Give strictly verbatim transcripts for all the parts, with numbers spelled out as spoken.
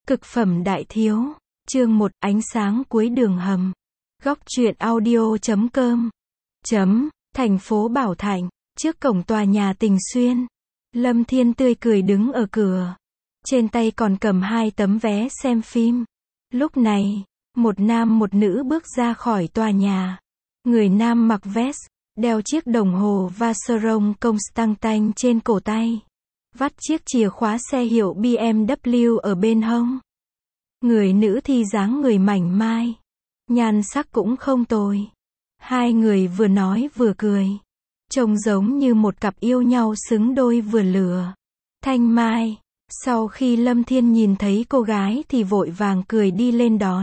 Cực phẩm đại thiếu. Chương một, ánh sáng cuối đường hầm. Góc truyện audio chấm com. Chấm, thành phố Bảo Thạnh, trước cổng tòa nhà Tình Xuyên. Lâm Thiên tươi cười đứng ở cửa. Trên tay còn cầm hai tấm vé xem phim. Lúc này, một nam một nữ bước ra khỏi tòa nhà. Người nam mặc vest, đeo chiếc đồng hồ Vacheron Constantin trên cổ tay. Vắt chiếc chìa khóa xe hiệu bê em vê ở bên hông. Người nữ thì dáng người mảnh mai. Nhan sắc cũng không tồi. Hai người vừa nói vừa cười. Trông giống như một cặp yêu nhau xứng đôi vừa lửa. Thanh Mai. Sau khi Lâm Thiên nhìn thấy cô gái thì vội vàng cười đi lên đón.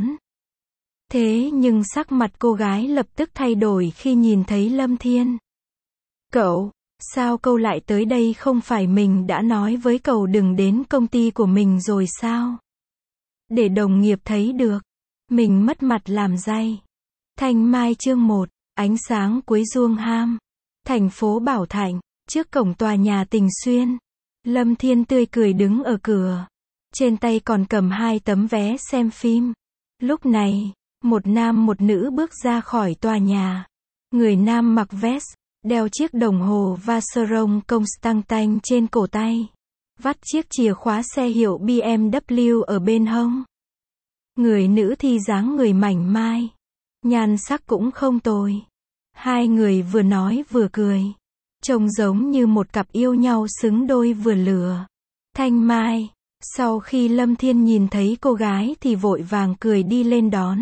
Thế nhưng sắc mặt cô gái lập tức thay đổi khi nhìn thấy Lâm Thiên. Cậu, sao cậu lại tới đây, không phải mình đã nói với cậu đừng đến công ty của mình rồi sao? Để đồng nghiệp thấy được, mình mất mặt làm dây. Thanh Mai chương một, ánh sáng cuối Ruông Ham. Thành phố Bảo Thạnh, trước cổng tòa nhà Tình Xuyên. Lâm Thiên tươi cười đứng ở cửa. Trên tay còn cầm hai tấm vé xem phim. Lúc này, một nam một nữ bước ra khỏi tòa nhà. Người nam mặc vest, đeo chiếc đồng hồ Vacheron Constantin trên cổ tay. Vắt chiếc chìa khóa xe hiệu bê em vê ở bên hông. Người nữ thì dáng người mảnh mai. Nhan sắc cũng không tồi. Hai người vừa nói vừa cười. Trông giống như một cặp yêu nhau xứng đôi vừa lửa. Thanh Mai. Sau khi Lâm Thiên nhìn thấy cô gái thì vội vàng cười đi lên đón.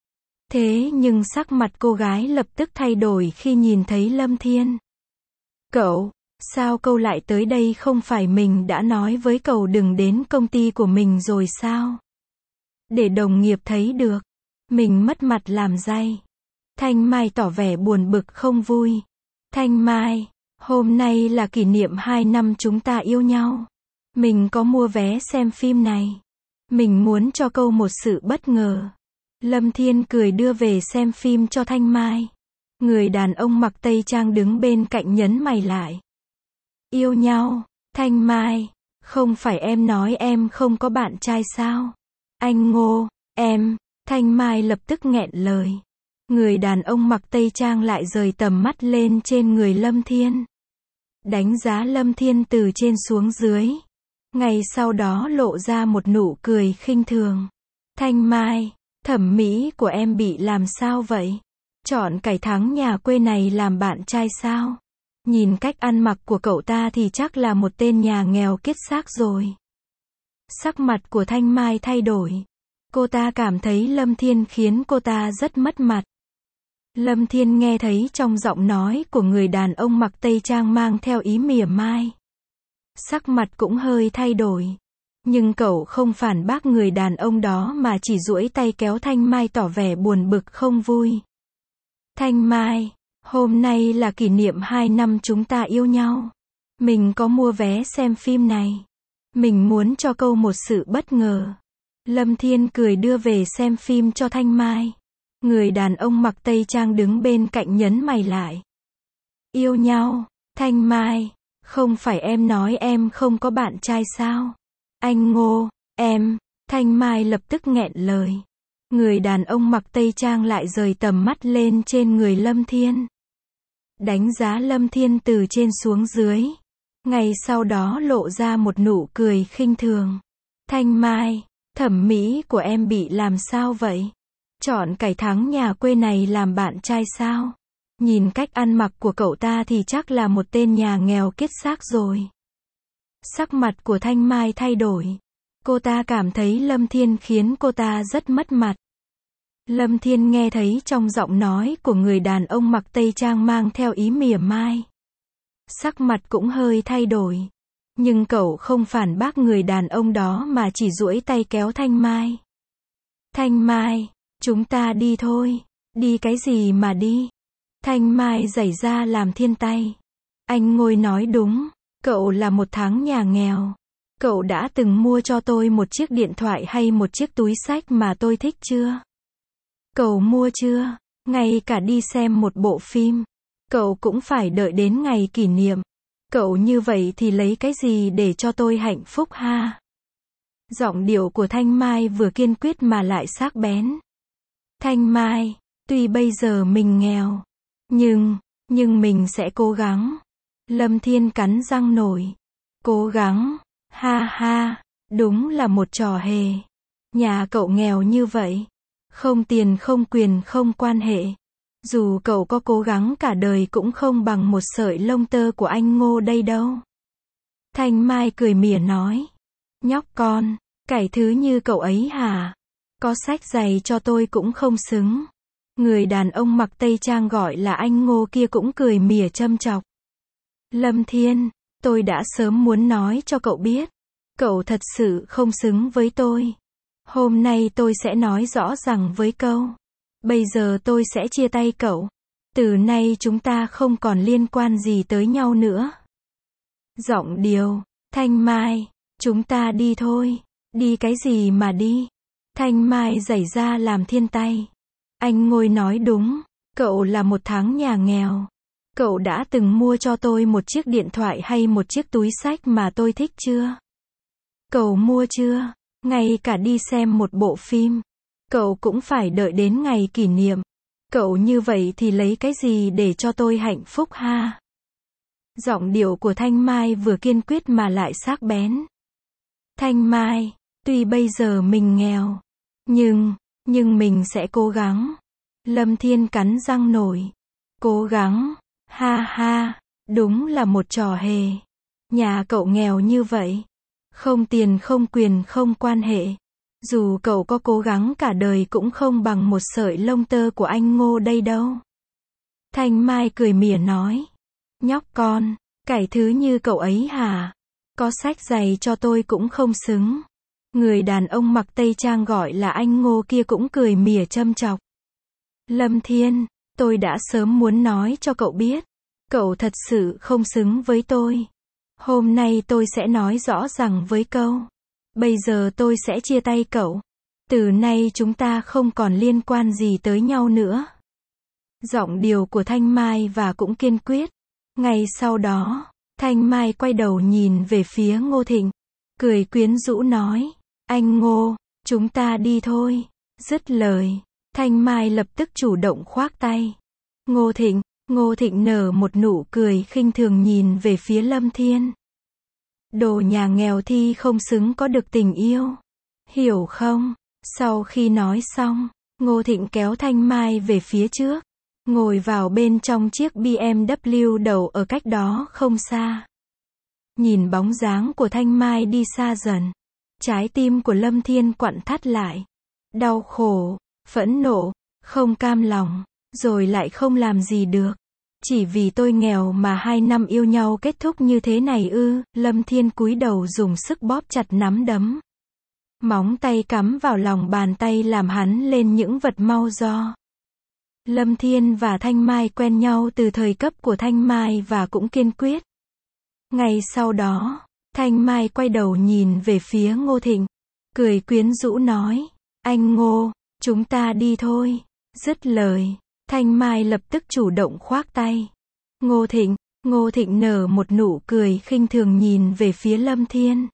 Thế nhưng sắc mặt cô gái lập tức thay đổi khi nhìn thấy Lâm Thiên. Cậu, sao cậu lại tới đây, không phải mình đã nói với cậu đừng đến công ty của mình rồi sao? Để đồng nghiệp thấy được, mình mất mặt làm dây. Thanh Mai tỏ vẻ buồn bực không vui. Thanh Mai, hôm nay là kỷ niệm hai năm chúng ta yêu nhau. Mình có mua vé xem phim này. Mình muốn cho cậu một sự bất ngờ. Lâm Thiên cười đưa về xem phim cho Thanh Mai. Người đàn ông mặc tây trang đứng bên cạnh nhấn mày lại. Yêu nhau, Thanh Mai, không phải em nói em không có bạn trai sao? Anh Ngô, em, Thanh Mai lập tức nghẹn lời. Người đàn ông mặc tây trang lại rời tầm mắt lên trên người Lâm Thiên. Đánh giá Lâm Thiên từ trên xuống dưới. Ngay sau đó lộ ra một nụ cười khinh thường. Thanh Mai, thẩm mỹ của em bị làm sao vậy? Chọn cải thắng nhà quê này làm bạn trai sao? Nhìn cách ăn mặc của cậu ta thì chắc là một tên nhà nghèo kiết xác rồi. Sắc mặt của Thanh Mai thay đổi. Cô ta cảm thấy Lâm Thiên khiến cô ta rất mất mặt. Lâm Thiên nghe thấy trong giọng nói của người đàn ông mặc tây trang mang theo ý mỉa mai. Sắc mặt cũng hơi thay đổi. Nhưng cậu không phản bác người đàn ông đó mà chỉ duỗi tay kéo Thanh Mai tỏ vẻ buồn bực không vui. Thanh Mai, hôm nay là kỷ niệm hai năm chúng ta yêu nhau. Mình có mua vé xem phim này. Mình muốn cho cậu một sự bất ngờ. Lâm Thiên cười đưa về xem phim cho Thanh Mai. Người đàn ông mặc tây trang đứng bên cạnh nhấn mày lại. Yêu nhau, Thanh Mai, không phải em nói em không có bạn trai sao? Anh Ngô, em, Thanh Mai lập tức nghẹn lời. Người đàn ông mặc tây trang lại rời tầm mắt lên trên người Lâm Thiên. Đánh giá Lâm Thiên từ trên xuống dưới. Ngay sau đó lộ ra một nụ cười khinh thường. Thanh Mai, thẩm mỹ của em bị làm sao vậy? Chọn cải thắng nhà quê này làm bạn trai sao? Nhìn cách ăn mặc của cậu ta thì chắc là một tên nhà nghèo kiết xác rồi. Sắc mặt của Thanh Mai thay đổi. Cô ta cảm thấy Lâm Thiên khiến cô ta rất mất mặt. Lâm Thiên nghe thấy trong giọng nói của người đàn ông mặc tây trang mang theo ý mỉa mai. Sắc mặt cũng hơi thay đổi. Nhưng cậu không phản bác người đàn ông đó mà chỉ duỗi tay kéo Thanh Mai. Thanh Mai, chúng ta đi thôi. Đi cái gì mà đi? Thanh Mai giãy ra làm Thiên tay. Anh Ngôi nói đúng. Cậu là một tháng nhà nghèo. Cậu đã từng mua cho tôi một chiếc điện thoại hay một chiếc túi xách mà tôi thích chưa? Cậu mua chưa? Ngay cả đi xem một bộ phim. Cậu cũng phải đợi đến ngày kỷ niệm. Cậu như vậy thì lấy cái gì để cho tôi hạnh phúc ha? Giọng điệu của Thanh Mai vừa kiên quyết mà lại sắc bén. Thanh Mai, tuy bây giờ mình nghèo, nhưng, nhưng mình sẽ cố gắng. Lâm Thiên cắn răng nổi. Cố gắng, ha ha, đúng là một trò hề. Nhà cậu nghèo như vậy, không tiền không quyền không quan hệ. Dù cậu có cố gắng cả đời cũng không bằng một sợi lông tơ của anh Ngô đây đâu. Thanh Mai cười mỉa nói. Nhóc con, cái thứ như cậu ấy hả? Có sách giày cho tôi cũng không xứng. Người đàn ông mặc tây trang gọi là anh Ngô kia cũng cười mỉa châm chọc. Lâm Thiên, tôi đã sớm muốn nói cho cậu biết. Cậu thật sự không xứng với tôi. Hôm nay tôi sẽ nói rõ ràng với cậu. Bây giờ tôi sẽ chia tay cậu. Từ nay chúng ta không còn liên quan gì tới nhau nữa. Giọng điệu, Thanh Mai, chúng ta đi thôi. Đi cái gì mà đi? Thanh Mai giãy ra làm Thiên tay. Anh Ngôi nói đúng, cậu là một tháng nhà nghèo. Cậu đã từng mua cho tôi một chiếc điện thoại hay một chiếc túi xách mà tôi thích chưa? Cậu mua chưa? Ngay cả đi xem một bộ phim, cậu cũng phải đợi đến ngày kỷ niệm. Cậu như vậy thì lấy cái gì để cho tôi hạnh phúc ha? Giọng điệu của Thanh Mai vừa kiên quyết mà lại sắc bén. Thanh Mai, tuy bây giờ mình nghèo, nhưng, nhưng mình sẽ cố gắng. Lâm Thiên cắn răng nổi. Cố gắng, ha ha, đúng là một trò hề. Nhà cậu nghèo như vậy, không tiền không quyền không quan hệ. Dù cậu có cố gắng cả đời cũng không bằng một sợi lông tơ của anh Ngô đây đâu. Thanh Mai cười mỉa nói. Nhóc con, cái thứ như cậu ấy hả? Có sách giày cho tôi cũng không xứng. Người đàn ông mặc tây trang gọi là anh Ngô kia cũng cười mỉa châm chọc. Lâm Thiên, tôi đã sớm muốn nói cho cậu biết. Cậu thật sự không xứng với tôi. Hôm nay tôi sẽ nói rõ ràng với cậu. Bây giờ tôi sẽ chia tay cậu. Từ nay chúng ta không còn liên quan gì tới nhau nữa. Giọng điệu của Thanh Mai và cũng kiên quyết. Ngay sau đó, Thanh Mai quay đầu nhìn về phía Ngô Thịnh. Cười quyến rũ nói. Anh Ngô, chúng ta đi thôi. Dứt lời, Thanh Mai lập tức chủ động khoác tay. Ngô Thịnh, Ngô Thịnh nở một nụ cười khinh thường nhìn về phía Lâm Thiên. Đồ nhà nghèo thì không xứng có được tình yêu. Hiểu không? Sau khi nói xong, Ngô Thịnh kéo Thanh Mai về phía trước. Ngồi vào bên trong chiếc bê em vê đầu ở cách đó không xa. Nhìn bóng dáng của Thanh Mai đi xa dần. Trái tim của Lâm Thiên quặn thắt lại. Đau khổ, phẫn nộ, không cam lòng, rồi lại không làm gì được. Chỉ vì tôi nghèo mà hai năm yêu nhau kết thúc như thế này ư? Lâm Thiên cúi đầu dùng sức bóp chặt nắm đấm. Móng tay cắm vào lòng bàn tay làm hắn lên những vệt mau do. Lâm Thiên và Thanh Mai quen nhau từ thời cấp của Thanh Mai và cũng kiên quyết. Ngày sau đó, Thanh Mai quay đầu nhìn về phía Ngô Thịnh. Cười quyến rũ nói. Anh Ngô, chúng ta đi thôi. Dứt lời, Thanh Mai lập tức chủ động khoác tay. Ngô Thịnh, Ngô Thịnh nở một nụ cười khinh thường nhìn về phía Lâm Thiên.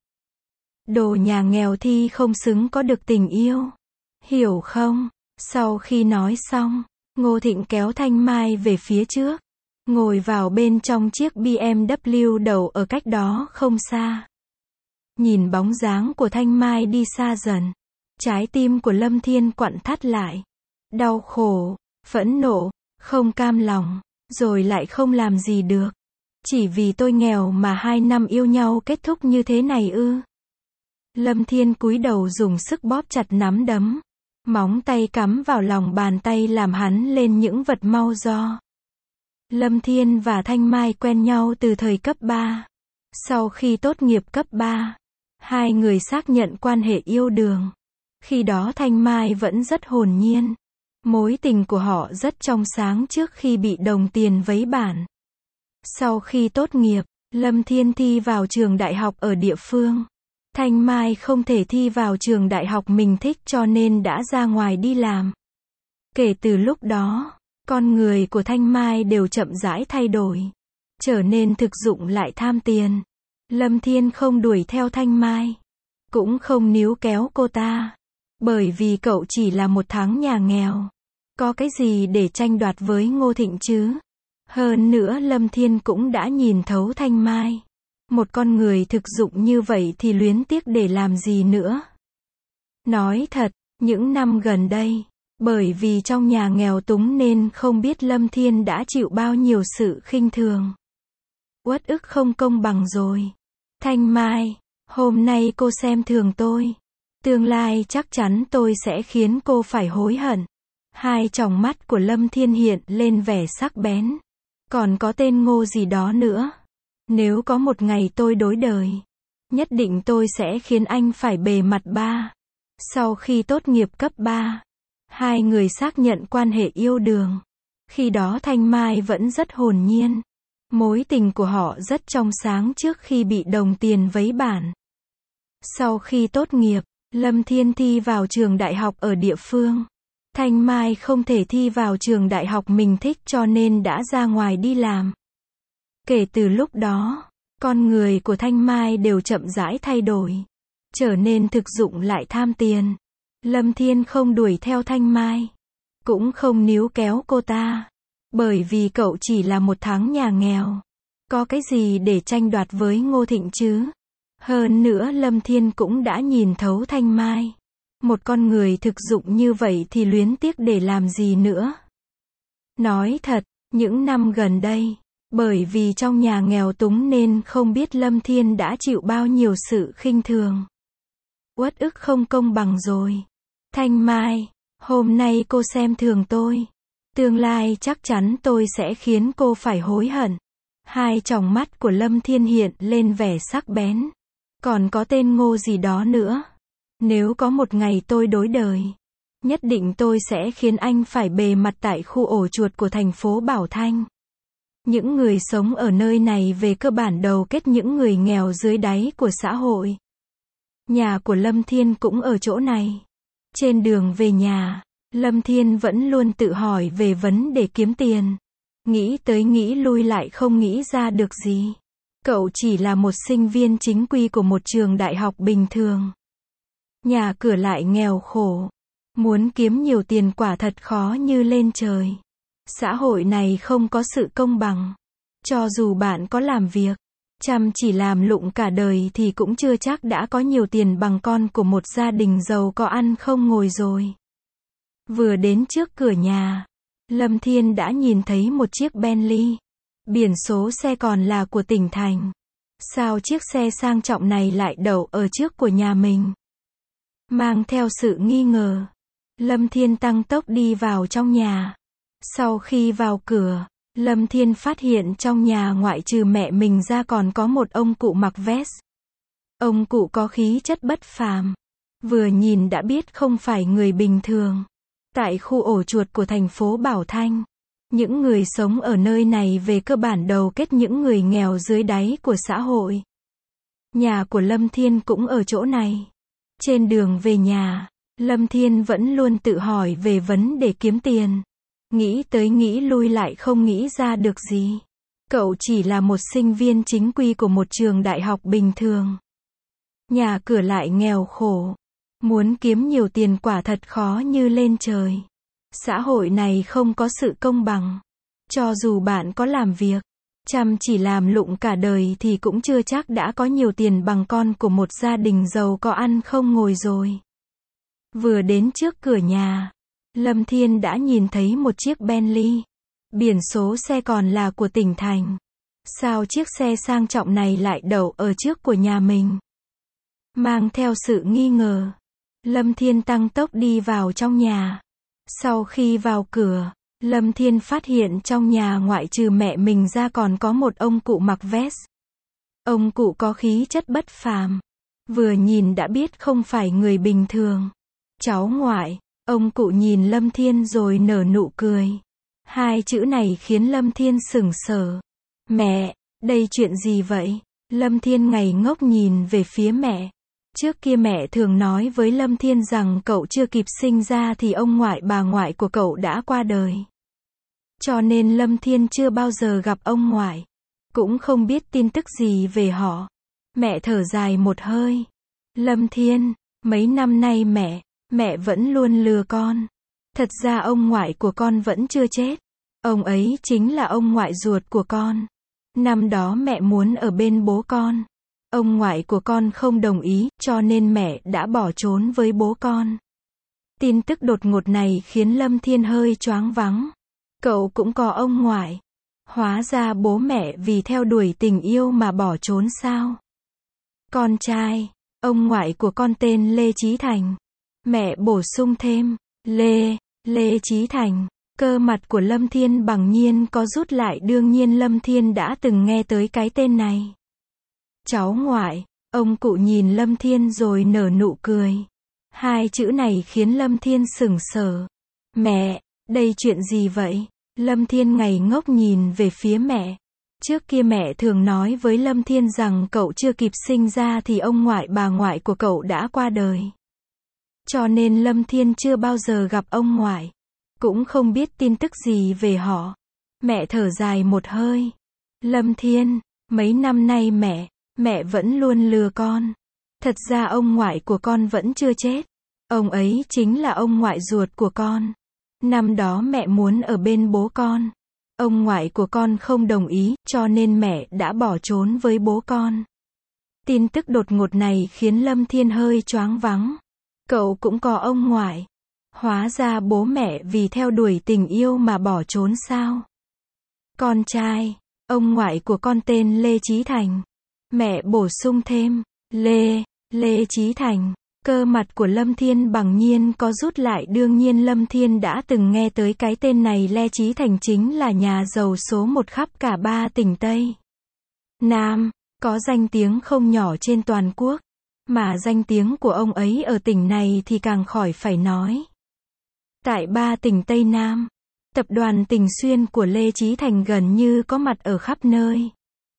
Đồ nhà nghèo thì không xứng có được tình yêu. Hiểu không? Sau khi nói xong, Ngô Thịnh kéo Thanh Mai về phía trước. Ngồi vào bên trong chiếc bê em vê đầu ở cách đó không xa. Nhìn bóng dáng của Thanh Mai đi xa dần. Trái tim của Lâm Thiên quặn thắt lại. Đau khổ, phẫn nộ, không cam lòng, rồi lại không làm gì được. Chỉ vì tôi nghèo mà hai năm yêu nhau kết thúc như thế này ư? Lâm Thiên cúi đầu dùng sức bóp chặt nắm đấm. Móng tay cắm vào lòng bàn tay làm hắn lên những vệt mau do. Lâm Thiên và Thanh Mai quen nhau từ thời cấp ba. Sau khi tốt nghiệp cấp ba, hai người xác nhận quan hệ yêu đương. Khi đó Thanh Mai vẫn rất hồn nhiên. Mối tình của họ rất trong sáng trước khi bị đồng tiền vấy bản. Sau khi tốt nghiệp, Lâm Thiên thi vào trường đại học ở địa phương. Thanh Mai không thể thi vào trường đại học mình thích cho nên đã ra ngoài đi làm. Kể từ lúc đó, con người của Thanh Mai đều chậm rãi thay đổi. Trở nên thực dụng lại tham tiền. Lâm Thiên không đuổi theo Thanh Mai. cũng không níu kéo cô ta. Bởi vì cậu chỉ là một tháng nhà nghèo. Có cái gì để tranh đoạt với Ngô Thịnh chứ? Hơn nữa Lâm Thiên cũng đã nhìn thấu Thanh Mai. Một con người thực dụng như vậy thì luyến tiếc để làm gì nữa? Nói thật, những năm gần đây, bởi vì trong nhà nghèo túng nên không biết Lâm Thiên đã chịu bao nhiêu sự khinh thường. Uất ức không công bằng rồi. Thanh Mai, hôm nay cô xem thường tôi. Tương lai chắc chắn tôi sẽ khiến cô phải hối hận. Hai tròng mắt của Lâm Thiên hiện lên vẻ sắc bén. Còn có tên Ngô gì đó nữa. Nếu có một ngày tôi đối đời, nhất định tôi sẽ khiến anh phải bề mặt ba. Sau khi tốt nghiệp cấp ba, hai người xác nhận quan hệ yêu đương. Khi đó Thanh Mai vẫn rất hồn nhiên. Mối tình của họ rất trong sáng trước khi bị đồng tiền vấy bản. Sau khi tốt nghiệp, Lâm Thiên thi vào trường đại học ở địa phương. Thanh Mai không thể thi vào trường đại học mình thích cho nên đã ra ngoài đi làm. Kể từ lúc đó, con người của Thanh Mai đều chậm rãi thay đổi. Trở nên thực dụng lại tham tiền. Lâm Thiên không đuổi theo Thanh Mai. Cũng không níu kéo cô ta. Bởi vì cậu chỉ là một tháng nhà nghèo. Có cái gì để tranh đoạt với Ngô Thịnh chứ? Hơn nữa Lâm Thiên cũng đã nhìn thấu Thanh Mai. Một con người thực dụng như vậy thì luyến tiếc để làm gì nữa? Nói thật, những năm gần đây, bởi vì trong nhà nghèo túng nên không biết Lâm Thiên đã chịu bao nhiêu sự khinh thường. Uất ức không công bằng rồi. Thanh Mai, hôm nay cô xem thường tôi. Tương lai chắc chắn tôi sẽ khiến cô phải hối hận. Hai tròng mắt của Lâm Thiên hiện lên vẻ sắc bén. Còn có tên Ngô gì đó nữa. Nếu có một ngày tôi đối đời, nhất định tôi sẽ khiến anh phải bề mặt tại khu ổ chuột của thành phố Bảo Thanh. Những người sống ở nơi này về cơ bản đầu kết những người nghèo dưới đáy của xã hội. Nhà của Lâm Thiên cũng ở chỗ này. Trên đường về nhà, Lâm Thiên vẫn luôn tự hỏi về vấn đề kiếm tiền. Nghĩ tới nghĩ lui lại không nghĩ ra được gì. Cậu chỉ là một sinh viên chính quy của một trường đại học bình thường. Nhà cửa lại nghèo khổ. Muốn kiếm nhiều tiền quả thật khó như lên trời. Xã hội này không có sự công bằng. Cho dù bạn có làm việc, chăm chỉ làm lụng cả đời thì cũng chưa chắc đã có nhiều tiền bằng con của một gia đình giàu có ăn không ngồi rồi. Vừa đến trước cửa nhà, Lâm Thiên đã nhìn thấy một chiếc Bentley. Biển số xe còn là của tỉnh thành. Sao chiếc xe sang trọng này lại đậu ở trước của nhà mình? Mang theo sự nghi ngờ, Lâm Thiên tăng tốc đi vào trong nhà. Sau khi vào cửa, Lâm Thiên phát hiện trong nhà ngoại trừ mẹ mình ra còn có một ông cụ mặc vest. Ông cụ có khí chất bất phàm. Vừa nhìn đã biết không phải người bình thường. Tại khu ổ chuột của thành phố Bảo Thanh, những người sống ở nơi này về cơ bản đầu kết những người nghèo dưới đáy của xã hội. Nhà của Lâm Thiên cũng ở chỗ này. Trên đường về nhà, Lâm Thiên vẫn luôn tự hỏi về vấn đề kiếm tiền. Nghĩ tới nghĩ lui lại không nghĩ ra được gì. Cậu chỉ là một sinh viên chính quy của một trường đại học bình thường. Nhà cửa lại nghèo khổ. Muốn kiếm nhiều tiền quả thật khó như lên trời. Xã hội này không có sự công bằng. Cho dù bạn có làm việc, chăm chỉ làm lụng cả đời thì cũng chưa chắc đã có nhiều tiền bằng con của một gia đình giàu có ăn không ngồi rồi. Vừa đến trước cửa nhà, Lâm Thiên đã nhìn thấy một chiếc Bentley. Biển số xe còn là của tỉnh thành. Sao chiếc xe sang trọng này lại đậu ở trước của nhà mình? Mang theo sự nghi ngờ, Lâm Thiên tăng tốc đi vào trong nhà. Sau khi vào cửa, Lâm Thiên phát hiện trong nhà ngoại trừ mẹ mình ra còn có một ông cụ mặc vest. Ông cụ có khí chất bất phàm. Vừa nhìn đã biết không phải người bình thường. Cháu ngoại, ông cụ nhìn Lâm Thiên rồi nở nụ cười. Hai chữ này khiến Lâm Thiên sửng sờ. Mẹ, đây chuyện gì vậy? Lâm Thiên ngây ngốc nhìn về phía mẹ. Trước kia mẹ thường nói với Lâm Thiên rằng cậu chưa kịp sinh ra thì ông ngoại bà ngoại của cậu đã qua đời. Cho nên Lâm Thiên chưa bao giờ gặp ông ngoại. Cũng không biết tin tức gì về họ. Mẹ thở dài một hơi. Lâm Thiên, mấy năm nay mẹ, mẹ vẫn luôn lừa con. Thật ra ông ngoại của con vẫn chưa chết. Ông ấy chính là ông ngoại ruột của con. Năm đó mẹ muốn ở bên bố con. Ông ngoại của con không đồng ý, cho nên mẹ đã bỏ trốn với bố con. Tin tức đột ngột này khiến Lâm Thiên hơi choáng váng. Cậu cũng có ông ngoại. Hóa ra bố mẹ vì theo đuổi tình yêu mà bỏ trốn sao? Con trai, ông ngoại của con tên Lê Chí Thành. Mẹ bổ sung thêm, Lê, Lê Chí Thành. Cơ mặt của Lâm Thiên bằng nhiên có rút lại, đương nhiên Lâm Thiên đã từng nghe tới cái tên này. Cháu ngoại, ông cụ nhìn Lâm Thiên rồi nở nụ cười. Hai chữ này khiến Lâm Thiên sững sờ. Mẹ, đây chuyện gì vậy? Lâm Thiên ngây ngốc nhìn về phía mẹ. Trước kia mẹ thường nói với Lâm Thiên rằng cậu chưa kịp sinh ra thì ông ngoại bà ngoại của cậu đã qua đời. Cho nên Lâm Thiên chưa bao giờ gặp ông ngoại. Cũng không biết tin tức gì về họ. Mẹ thở dài một hơi. Lâm Thiên, mấy năm nay mẹ, mẹ vẫn luôn lừa con. Thật ra ông ngoại của con vẫn chưa chết. Ông ấy chính là ông ngoại ruột của con. Năm đó mẹ muốn ở bên bố con. Ông ngoại của con không đồng ý, cho nên mẹ đã bỏ trốn với bố con. Tin tức đột ngột này khiến Lâm Thiên hơi choáng váng. Cậu cũng có ông ngoại. Hóa ra bố mẹ vì theo đuổi tình yêu mà bỏ trốn sao? Con trai, ông ngoại của con tên Lê Chí Thành. Mẹ bổ sung thêm, Lê, Lê Chí Thành. Cơ mặt của Lâm Thiên bằng nhiên có rút lại, đương nhiên Lâm Thiên đã từng nghe tới cái tên này. Lê Chí Thành chính là nhà giàu số một khắp cả ba tỉnh Tây Nam, có danh tiếng không nhỏ trên toàn quốc. Mà danh tiếng của ông ấy ở tỉnh này thì càng khỏi phải nói. Tại ba tỉnh Tây Nam, tập đoàn Tình Xuyên của Lê Chí Thành gần như có mặt ở khắp nơi.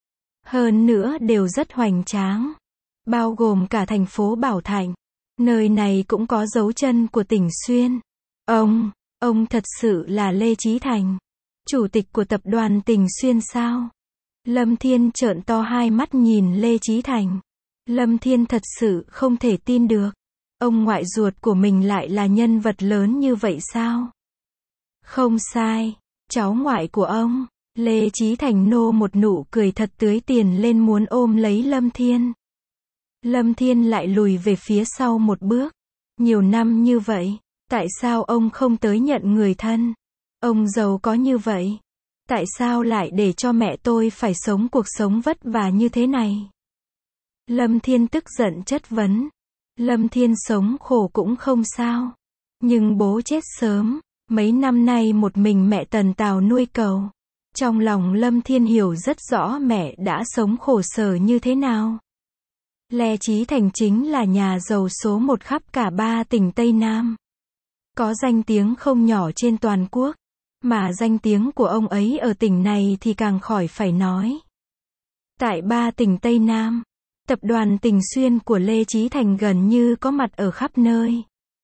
Hơn nữa đều rất hoành tráng. Bao gồm cả thành phố Bảo Thạnh. Nơi này cũng có dấu chân của Tình Xuyên. Ông, ông thật sự là Lê Chí Thành, chủ tịch của tập đoàn Tình Xuyên sao? Lâm Thiên trợn to hai mắt nhìn Lê Chí Thành. Lâm Thiên thật sự không thể tin được. Ông ngoại ruột của mình lại là nhân vật lớn như vậy sao? Không sai, cháu ngoại của ông. Lê Chí Thành nô một nụ cười thật tươi tiền lên muốn ôm lấy Lâm Thiên. Lâm Thiên lại lùi về phía sau một bước. Nhiều năm như vậy, tại sao ông không tới nhận người thân? Ông giàu có như vậy, tại sao lại để cho mẹ tôi phải sống cuộc sống vất vả như thế này? Lâm Thiên tức giận chất vấn. Lâm Thiên sống khổ cũng không sao. Nhưng bố chết sớm, mấy năm nay một mình mẹ tần tào nuôi cậu. Trong lòng Lâm Thiên hiểu rất rõ mẹ đã sống khổ sở như thế nào. Lê Chí Thành chính là nhà giàu số một khắp cả ba tỉnh Tây Nam. Có danh tiếng không nhỏ trên toàn quốc. Mà danh tiếng của ông ấy ở tỉnh này thì càng khỏi phải nói. Tại ba tỉnh Tây Nam, tập đoàn Tình Xuyên của Lê Chí Thành gần như có mặt ở khắp nơi.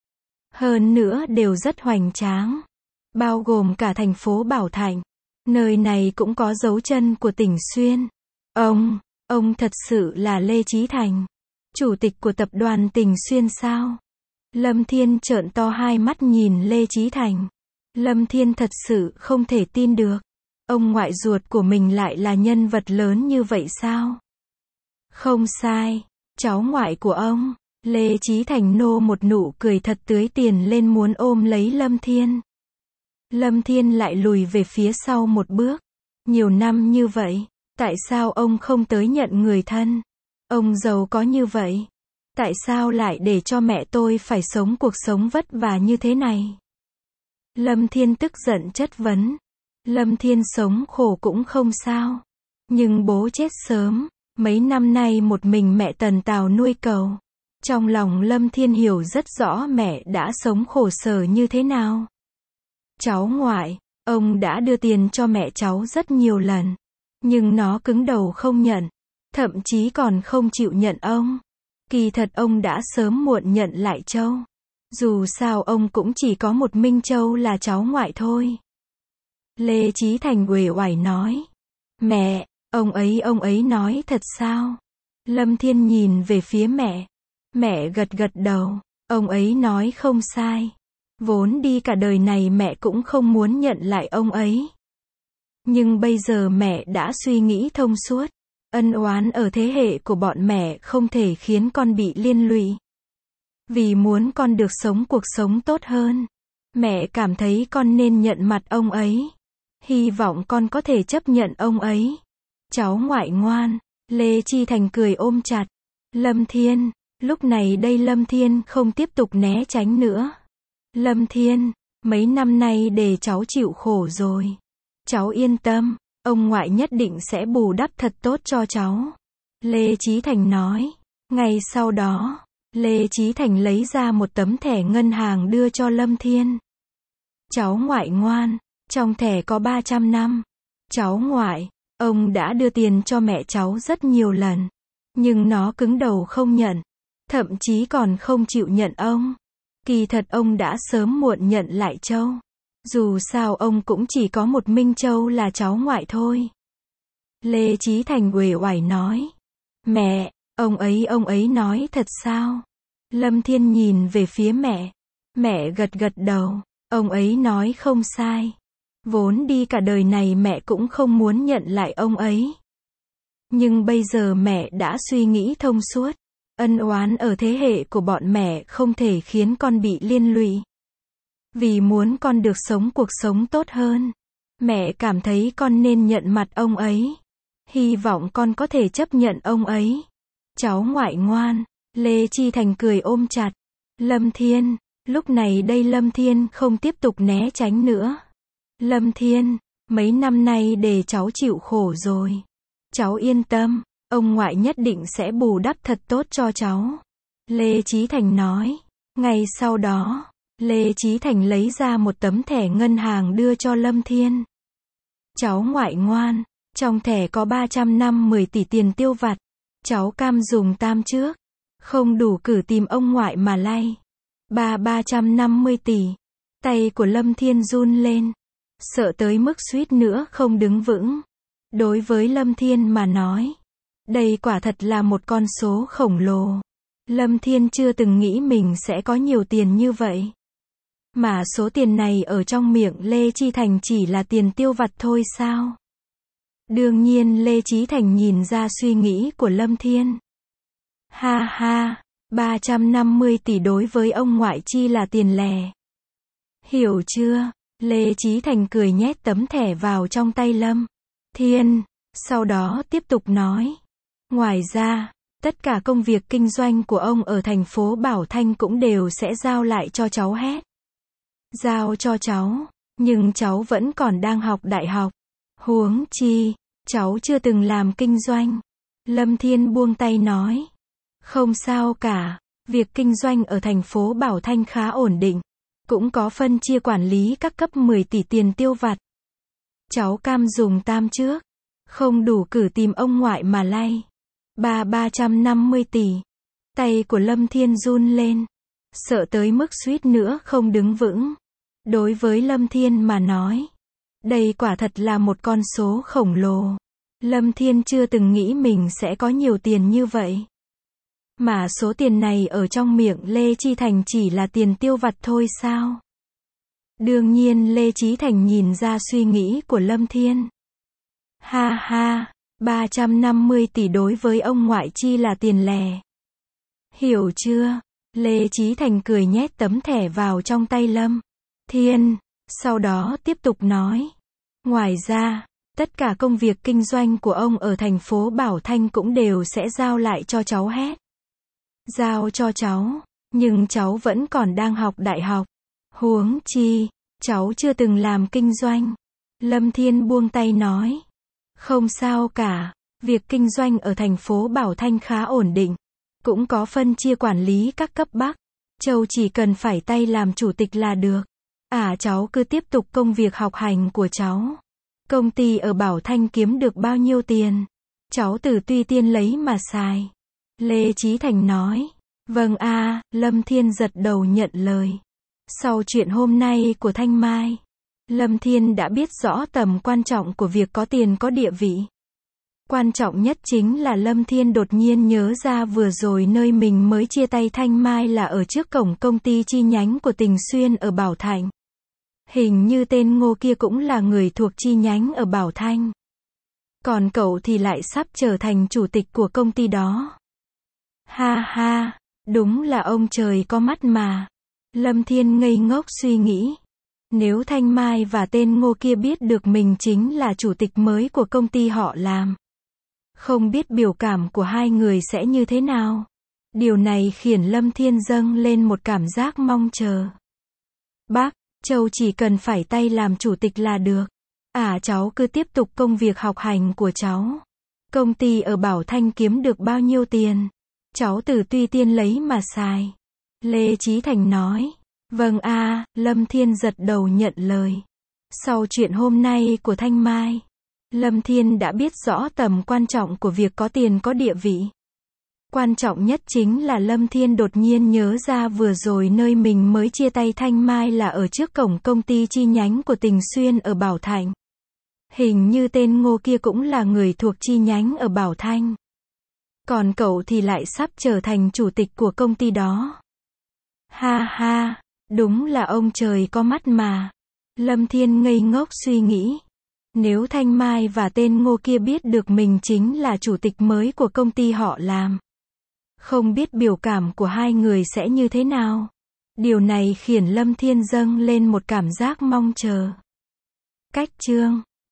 Hơn nữa đều rất hoành tráng. Bao gồm cả thành phố Bảo Thạnh. Nơi này cũng có dấu chân của Tình Xuyên. Ông, ông thật sự là Lê Chí Thành, chủ tịch của tập đoàn Tình Xuyên sao? Lâm Thiên trợn to hai mắt nhìn Lê Chí Thành. Lâm Thiên thật sự không thể tin được. Ông ngoại ruột của mình lại là nhân vật lớn như vậy sao? Không sai, cháu ngoại của ông. Lê Chí Thành nô một nụ cười thật tươi tiền lên muốn ôm lấy Lâm Thiên. Lâm Thiên lại lùi về phía sau một bước. Nhiều năm như vậy, tại sao ông không tới nhận người thân? Ông giàu có như vậy, tại sao lại để cho mẹ tôi phải sống cuộc sống vất vả như thế này? Lâm Thiên tức giận chất vấn. Lâm Thiên sống khổ cũng không sao. Nhưng bố chết sớm, mấy năm nay một mình mẹ tần tào nuôi cậu. Trong lòng Lâm Thiên hiểu rất rõ mẹ đã sống khổ sở như thế nào. Cháu ngoại, ông đã đưa tiền cho mẹ cháu rất nhiều lần. Nhưng nó cứng đầu không nhận. Thậm chí còn không chịu nhận ông. Kỳ thật ông đã sớm muộn nhận lại Châu. Dù sao ông cũng chỉ có một Minh Châu là cháu ngoại thôi. Lê Chí Thành uể oải nói. Mẹ, ông ấy ông ấy nói thật sao? Lâm Thiên nhìn về phía mẹ. Mẹ gật gật đầu. Ông ấy nói không sai. Vốn đi cả đời này mẹ cũng không muốn nhận lại ông ấy. Nhưng bây giờ mẹ đã suy nghĩ thông suốt. Ân oán ở thế hệ của bọn mẹ không thể khiến con bị liên lụy. Vì muốn con được sống cuộc sống tốt hơn, mẹ cảm thấy con nên nhận mặt ông ấy. Hy vọng con có thể chấp nhận ông ấy. Cháu ngoại ngoan. Lê Chi Thành cười ôm chặt Lâm Thiên. Lúc này đây Lâm Thiên không tiếp tục né tránh nữa. Lâm Thiên, mấy năm nay để cháu chịu khổ rồi. Cháu yên tâm, ông ngoại nhất định sẽ bù đắp thật tốt cho cháu. Lê Chí Thành nói. Ngay sau đó, Lê Chí Thành lấy ra một tấm thẻ ngân hàng đưa cho Lâm Thiên. Cháu ngoại ngoan, trong thẻ có ba trăm năm. Cháu ngoại, ông đã đưa tiền cho mẹ cháu rất nhiều lần. Nhưng nó cứng đầu không nhận. Thậm chí còn không chịu nhận ông. Kỳ thật ông đã sớm muộn nhận lại Châu. Dù sao ông cũng chỉ có một Minh Châu là cháu ngoại thôi. Lê Chí Thành uể oải nói. Mẹ, ông ấy ông ấy nói thật sao? Lâm Thiên nhìn về phía mẹ. Mẹ gật gật đầu. Ông ấy nói không sai. Vốn đi cả đời này mẹ cũng không muốn nhận lại ông ấy. Nhưng bây giờ mẹ đã suy nghĩ thông suốt. Ân oán ở thế hệ của bọn mẹ không thể khiến con bị liên lụy. Vì muốn con được sống cuộc sống tốt hơn, mẹ cảm thấy con nên nhận mặt ông ấy. Hy vọng con có thể chấp nhận ông ấy. Cháu ngoại ngoan. Lê Chi Thành cười ôm chặt Lâm Thiên. Lúc này đây Lâm Thiên không tiếp tục né tránh nữa. Lâm Thiên, mấy năm nay để cháu chịu khổ rồi. Cháu yên tâm, ông ngoại nhất định sẽ bù đắp thật tốt cho cháu. Lê Chí Thành nói. Ngay sau đó, Lê Chí Thành lấy ra một tấm thẻ ngân hàng đưa cho Lâm Thiên. Cháu ngoại ngoan, trong thẻ có ba trăm năm mươi tỷ tiền tiêu vặt. Cháu cam dùng tam trước. Không đủ cử tìm ông ngoại mà lay. Ba ba trăm năm mươi tỷ. Tay của Lâm Thiên run lên. Sợ tới mức suýt nữa không đứng vững. Đối với Lâm Thiên mà nói, đây quả thật là một con số khổng lồ. Lâm Thiên chưa từng nghĩ mình sẽ có nhiều tiền như vậy. Mà số tiền này ở trong miệng Lê Chi Thành chỉ là tiền tiêu vặt thôi sao? Đương nhiên Lê Chí Thành nhìn ra suy nghĩ của Lâm Thiên. Ha ha, ba trăm năm mươi tỷ đối với ông ngoại chi là tiền lẻ. Hiểu chưa? Lê Chí Thành cười nhét tấm thẻ vào trong tay Lâm Thiên, sau đó tiếp tục nói. Ngoài ra, tất cả công việc kinh doanh của ông ở thành phố Bảo Thanh cũng đều sẽ giao lại cho cháu hết. Giao cho cháu, nhưng cháu vẫn còn đang học đại học. Huống chi, cháu chưa từng làm kinh doanh. Lâm Thiên buông tay nói. Không sao cả, việc kinh doanh ở thành phố Bảo Thanh khá ổn định. Cũng có phân chia quản lý các cấp mười tỷ tiền tiêu vặt. Cháu cam dùng tam trước. Không đủ cử tìm ông ngoại mà lay. Ba ba trăm năm mươi tỷ. Tay của Lâm Thiên run lên. Sợ tới mức suýt nữa không đứng vững. Đối với Lâm Thiên mà nói, đây quả thật là một con số khổng lồ. Lâm Thiên chưa từng nghĩ mình sẽ có nhiều tiền như vậy. Mà số tiền này ở trong miệng Lê Chi Thành chỉ là tiền tiêu vặt thôi sao? Đương nhiên Lê Chí Thành nhìn ra suy nghĩ của Lâm Thiên. Ha ha, ba trăm năm mươi tỷ đối với ông ngoại chi là tiền lẻ. Hiểu chưa? Lê Chí Thành cười nhét tấm thẻ vào trong tay Lâm Thiên, sau đó tiếp tục nói. Ngoài ra, tất cả công việc kinh doanh của ông ở thành phố Bảo Thanh cũng đều sẽ giao lại cho cháu hết. Giao cho cháu, nhưng cháu vẫn còn đang học đại học. Huống chi, cháu chưa từng làm kinh doanh. Lâm Thiên buông tay nói. Không sao cả, việc kinh doanh ở thành phố Bảo Thanh khá ổn định. Cũng có phân chia quản lý các cấp Bắc. Châu chỉ cần phải tay làm chủ tịch là được. À cháu cứ tiếp tục công việc học hành của cháu. Công ty ở Bảo Thanh kiếm được bao nhiêu tiền, cháu từ Tuy Tiên lấy mà xài. Lê Chí Thành nói. Vâng a, à, Lâm Thiên giật đầu nhận lời. Sau chuyện hôm nay của Thanh Mai, Lâm Thiên đã biết rõ tầm quan trọng của việc có tiền có địa vị. Quan trọng nhất chính là Lâm Thiên đột nhiên nhớ ra vừa rồi nơi mình mới chia tay Thanh Mai là ở trước cổng công ty chi nhánh của Tình Xuyên ở Bảo Thạnh. Hình như tên Ngô kia cũng là người thuộc chi nhánh ở Bảo Thanh. Còn cậu thì lại sắp trở thành chủ tịch của công ty đó. Ha ha, đúng là ông trời có mắt mà. Lâm Thiên ngây ngốc suy nghĩ. Nếu Thanh Mai và tên Ngô kia biết được mình chính là chủ tịch mới của công ty họ làm, không biết biểu cảm của hai người sẽ như thế nào. Điều này khiến Lâm Thiên dâng lên một cảm giác mong chờ. Bác, Châu chỉ cần phải tay làm chủ tịch là được. À, cháu cứ tiếp tục công việc học hành của cháu. Công ty ở Bảo Thanh kiếm được bao nhiêu tiền, cháu từ Tuy Tiên lấy mà xài. Lê Chí Thành nói. Vâng a, à, Lâm Thiên giật đầu nhận lời. Sau chuyện hôm nay của Thanh Mai, Lâm Thiên đã biết rõ tầm quan trọng của việc có tiền có địa vị. Quan trọng nhất chính là Lâm Thiên đột nhiên nhớ ra vừa rồi nơi mình mới chia tay Thanh Mai là ở trước cổng công ty chi nhánh của Tình Xuyên ở Bảo Thạnh. Hình như tên Ngô kia cũng là người thuộc chi nhánh ở Bảo Thanh. Còn cậu thì lại sắp trở thành chủ tịch của công ty đó. Ha ha, đúng là ông trời có mắt mà. Lâm Thiên ngây ngốc suy nghĩ. Nếu Thanh Mai và tên Ngô kia biết được mình chính là chủ tịch mới của công ty họ làm, không biết biểu cảm của hai người sẽ như thế nào. Điều này khiến Lâm Thiên dâng lên một cảm giác mong chờ. Cách chương